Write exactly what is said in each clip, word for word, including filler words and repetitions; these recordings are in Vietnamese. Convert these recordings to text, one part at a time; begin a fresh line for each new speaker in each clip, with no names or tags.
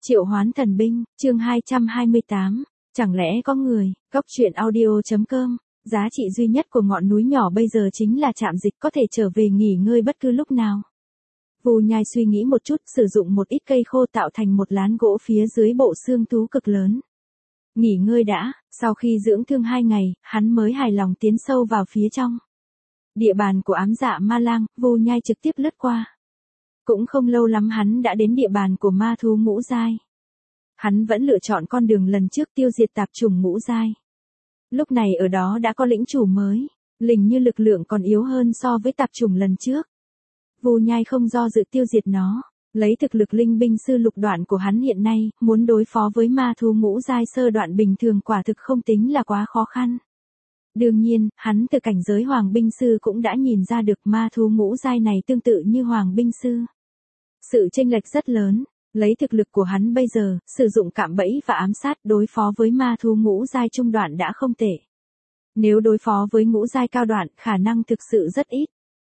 Triệu hoán thần binh, chương hai trăm hai mươi tám. Chẳng lẽ có người, góc truyện audio.com, giá trị duy nhất của ngọn núi nhỏ bây giờ chính là trạm dịch có thể trở về nghỉ ngơi bất cứ lúc nào. Vu Nhai suy nghĩ một chút, sử dụng một ít cây khô tạo thành một lán gỗ phía dưới bộ xương thú cực lớn. Nghỉ ngơi đã, sau khi dưỡng thương hai ngày, hắn mới hài lòng tiến sâu vào phía trong. Địa bàn của ám dạ ma lang, Vu Nhai trực tiếp lướt qua. Cũng không lâu lắm hắn đã đến địa bàn của ma thú ngũ giai. Hắn vẫn lựa chọn con đường lần trước tiêu diệt tạp chủng ngũ giai. Lúc này ở đó đã có lĩnh chủ mới, lình như lực lượng còn yếu hơn so với tạp chủng lần trước. Vu Nhai không do dự tiêu diệt nó, lấy thực lực linh binh sư lục đoạn của hắn hiện nay, muốn đối phó với ma thú ngũ giai sơ đoạn bình thường quả thực không tính là quá khó khăn. Đương nhiên, hắn từ cảnh giới hoàng binh sư cũng đã nhìn ra được ma thú ngũ giai này tương tự như hoàng binh sư. Sự chênh lệch rất lớn, lấy thực lực của hắn bây giờ, sử dụng cạm bẫy và ám sát đối phó với ma thú ngũ giai trung đoạn đã không tệ. Nếu đối phó với ngũ giai cao đoạn, khả năng thực sự rất ít.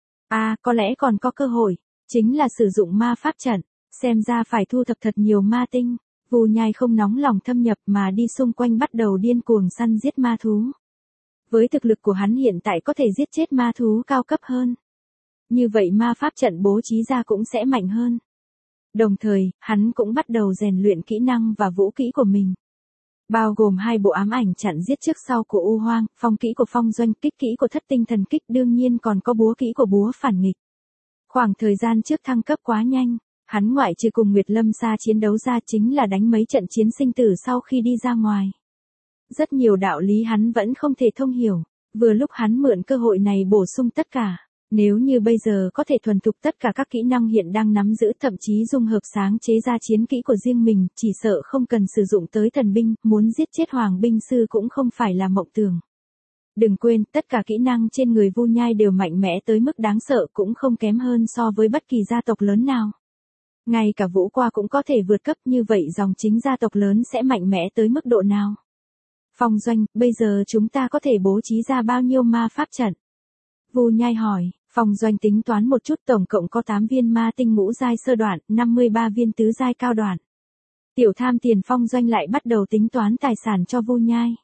À, có lẽ còn có cơ hội, chính là sử dụng ma pháp trận, xem ra phải thu thập thật nhiều ma tinh. Vu Nhai không nóng lòng thâm nhập mà đi xung quanh bắt đầu điên cuồng săn giết ma thú. Với thực lực của hắn hiện tại có thể giết chết ma thú cao cấp hơn. Như vậy ma pháp trận bố trí ra cũng sẽ mạnh hơn. Đồng thời, hắn cũng bắt đầu rèn luyện kỹ năng và vũ kỹ của mình. Bao gồm hai bộ ám ảnh chặn giết trước sau của U Hoang, phong kỹ của phong doanh, kích kỹ của thất tinh thần kích, đương nhiên còn có búa kỹ của búa phản nghịch. Khoảng thời gian trước thăng cấp quá nhanh, hắn ngoại trừ cùng Nguyệt Lâm Sa chiến đấu ra chính là đánh mấy trận chiến sinh tử sau khi đi ra ngoài. Rất nhiều đạo lý hắn vẫn không thể thông hiểu, vừa lúc hắn mượn cơ hội này bổ sung tất cả. Nếu như bây giờ có thể thuần thục tất cả các kỹ năng hiện đang nắm giữ, thậm chí dung hợp sáng chế ra chiến kỹ của riêng mình, chỉ sợ không cần sử dụng tới thần binh, muốn giết chết hoàng binh sư cũng không phải là mộng tưởng. Đừng quên, tất cả kỹ năng trên người Vu Nhai đều mạnh mẽ tới mức đáng sợ, cũng không kém hơn so với bất kỳ gia tộc lớn nào. Ngay cả Vũ Qua cũng có thể vượt cấp, như vậy dòng chính gia tộc lớn sẽ mạnh mẽ tới mức độ nào? Phong doanh, bây giờ chúng ta có thể bố trí ra bao nhiêu ma pháp trận? Vu Nhai hỏi. Phong doanh tính toán một chút, tổng cộng có tám viên ma tinh ngũ giai sơ đoạn, năm mươi ba viên tứ giai cao đoạn. Tiểu tham tiền phong doanh lại bắt đầu tính toán tài sản cho Vu Nhai.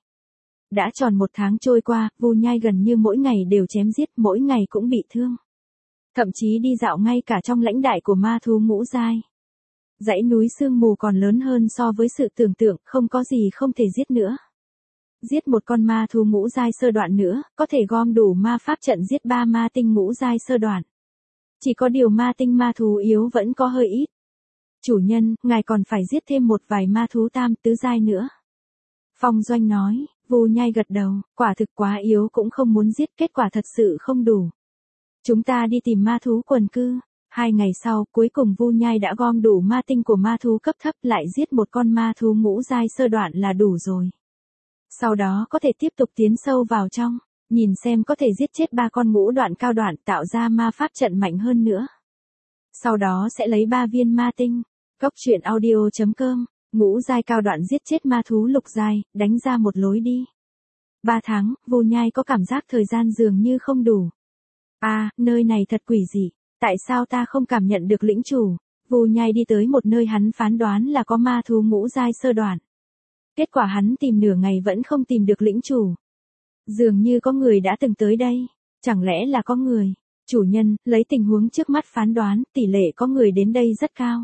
Đã tròn một tháng trôi qua, Vu Nhai gần như mỗi ngày đều chém giết, mỗi ngày cũng bị thương. Thậm chí đi dạo ngay cả trong lãnh đại của ma thú ngũ giai. Dãy núi sương mù còn lớn hơn so với sự tưởng tượng, không có gì không thể giết nữa. Giết một con ma thú ngũ giai sơ đoạn nữa, có thể gom đủ ma pháp trận giết ba ma tinh ngũ giai sơ đoạn. Chỉ có điều ma tinh ma thú yếu vẫn có hơi ít. Chủ nhân, ngài còn phải giết thêm một vài ma thú tam tứ giai nữa. Phong doanh nói. Vu Nhai gật đầu, quả thực quá yếu cũng không muốn giết, kết quả thật sự không đủ. Chúng ta đi tìm ma thú quần cư. Hai ngày sau, cuối cùng Vu Nhai đã gom đủ ma tinh của ma thú cấp thấp, lại giết một con ma thú ngũ giai sơ đoạn là đủ rồi. Sau đó có thể tiếp tục tiến sâu vào trong, nhìn xem có thể giết chết ba con ngũ đoạn cao đoạn, tạo ra ma pháp trận mạnh hơn nữa. Sau đó sẽ lấy ba viên ma tinh. Góc truyện audio.com, ngũ giai cao đoạn giết chết ma thú lục giai, đánh ra một lối đi. Ba tháng, Vu Nhai có cảm giác thời gian dường như không đủ. À, nơi này thật quỷ dị, tại sao ta không cảm nhận được lĩnh chủ? Vu Nhai đi tới một nơi hắn phán đoán là có ma thú ngũ giai sơ đoạn. Kết quả hắn tìm nửa ngày vẫn không tìm được lĩnh chủ. Dường như có người đã từng tới đây. Chẳng lẽ là có người? Chủ nhân, lấy tình huống trước mắt phán đoán, tỷ lệ có người đến đây rất cao.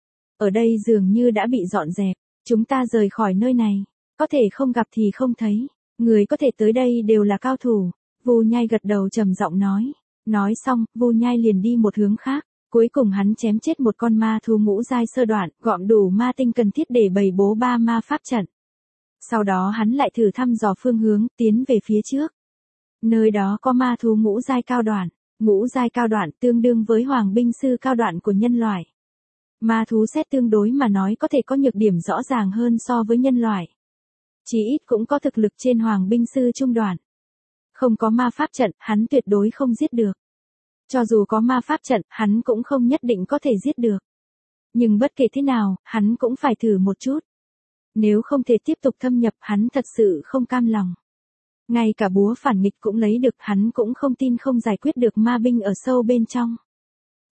Ở đây dường như đã bị dọn dẹp. Chúng ta rời khỏi nơi này. Có thể không gặp thì không thấy. Người có thể tới đây đều là cao thủ. Vu Nhai gật đầu trầm giọng nói. Nói xong, Vu Nhai liền đi một hướng khác. Cuối cùng hắn chém chết một con ma thú ngũ giai sơ đoạn, gọm đủ ma tinh cần thiết để bày bố ba ma pháp trận. Sau đó hắn lại thử thăm dò phương hướng, tiến về phía trước. Nơi đó có ma thú ngũ giai cao đoạn. Ngũ giai cao đoạn tương đương với hoàng binh sư cao đoạn của nhân loại. Ma thú xét tương đối mà nói có thể có nhược điểm rõ ràng hơn so với nhân loại. Chỉ ít cũng có thực lực trên hoàng binh sư trung đoạn. Không có ma pháp trận, hắn tuyệt đối không giết được. Cho dù có ma pháp trận, hắn cũng không nhất định có thể giết được. Nhưng bất kể thế nào, hắn cũng phải thử một chút. Nếu không thể tiếp tục thâm nhập, hắn thật sự không cam lòng. Ngay cả búa phản nghịch cũng lấy được, hắn cũng không tin không giải quyết được ma binh ở sâu bên trong.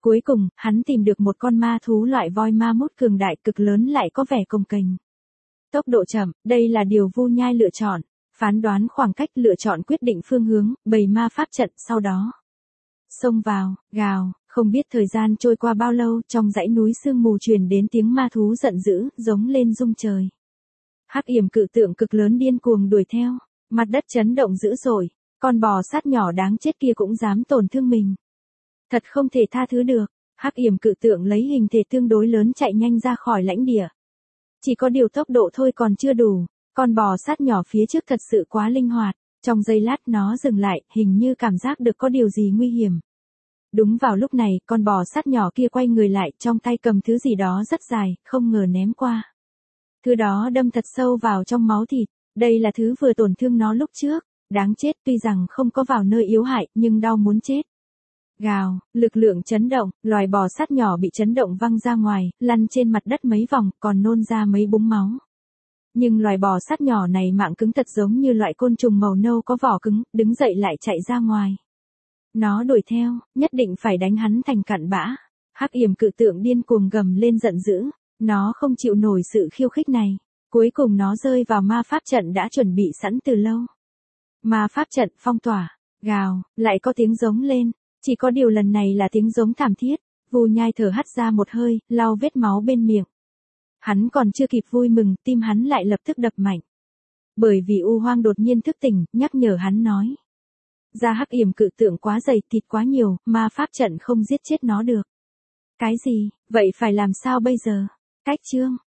Cuối cùng, hắn tìm được một con ma thú loại voi ma mút cường đại cực lớn lại có vẻ cồng kềnh. Tốc độ chậm, đây là điều Vu Nhai lựa chọn. Phán đoán khoảng cách, lựa chọn quyết định phương hướng, bày ma pháp trận, sau đó xông vào, gào, không biết thời gian trôi qua bao lâu, trong dãy núi sương mù truyền đến tiếng ma thú giận dữ, giống lên rung trời. Hắc yểm cự tượng cực lớn điên cuồng đuổi theo, mặt đất chấn động dữ dội, con bò sát nhỏ đáng chết kia cũng dám tổn thương mình. Thật không thể tha thứ được, Hắc yểm cự tượng lấy hình thể tương đối lớn chạy nhanh ra khỏi lãnh địa. Chỉ có điều tốc độ thôi còn chưa đủ, con bò sát nhỏ phía trước thật sự quá linh hoạt, trong giây lát nó dừng lại, hình như cảm giác được có điều gì nguy hiểm. Đúng vào lúc này, con bò sát nhỏ kia quay người lại, trong tay cầm thứ gì đó rất dài, không ngờ ném qua. Thứ đó đâm thật sâu vào trong máu thịt, đây là thứ vừa tổn thương nó lúc trước, đáng chết, tuy rằng không có vào nơi yếu hại, nhưng đau muốn chết. Gào, lực lượng chấn động, loài bò sát nhỏ bị chấn động văng ra ngoài, lăn trên mặt đất mấy vòng, còn nôn ra mấy búng máu. Nhưng loài bò sát nhỏ này mạng cứng thật, giống như loại côn trùng màu nâu có vỏ cứng, đứng dậy lại chạy ra ngoài. Nó đuổi theo, nhất định phải đánh hắn thành cặn bã. Hắc yểm cự tượng điên cuồng gầm lên giận dữ, nó không chịu nổi sự khiêu khích này. Cuối cùng nó rơi vào ma pháp trận đã chuẩn bị sẵn từ lâu. Ma pháp trận phong tỏa, gào, lại có tiếng giống lên, chỉ có điều lần này là tiếng giống thảm thiết. Vu Nhai thở hắt ra một hơi, lau vết máu bên miệng. Hắn còn chưa kịp vui mừng, tim hắn lại lập tức đập mạnh. Bởi vì U Hoang đột nhiên thức tỉnh, nhắc nhở hắn nói. Da hắc yểm cự tượng quá dày, thịt quá nhiều, ma pháp trận không giết chết nó được. Cái gì, vậy phải làm sao bây giờ? Cách chương.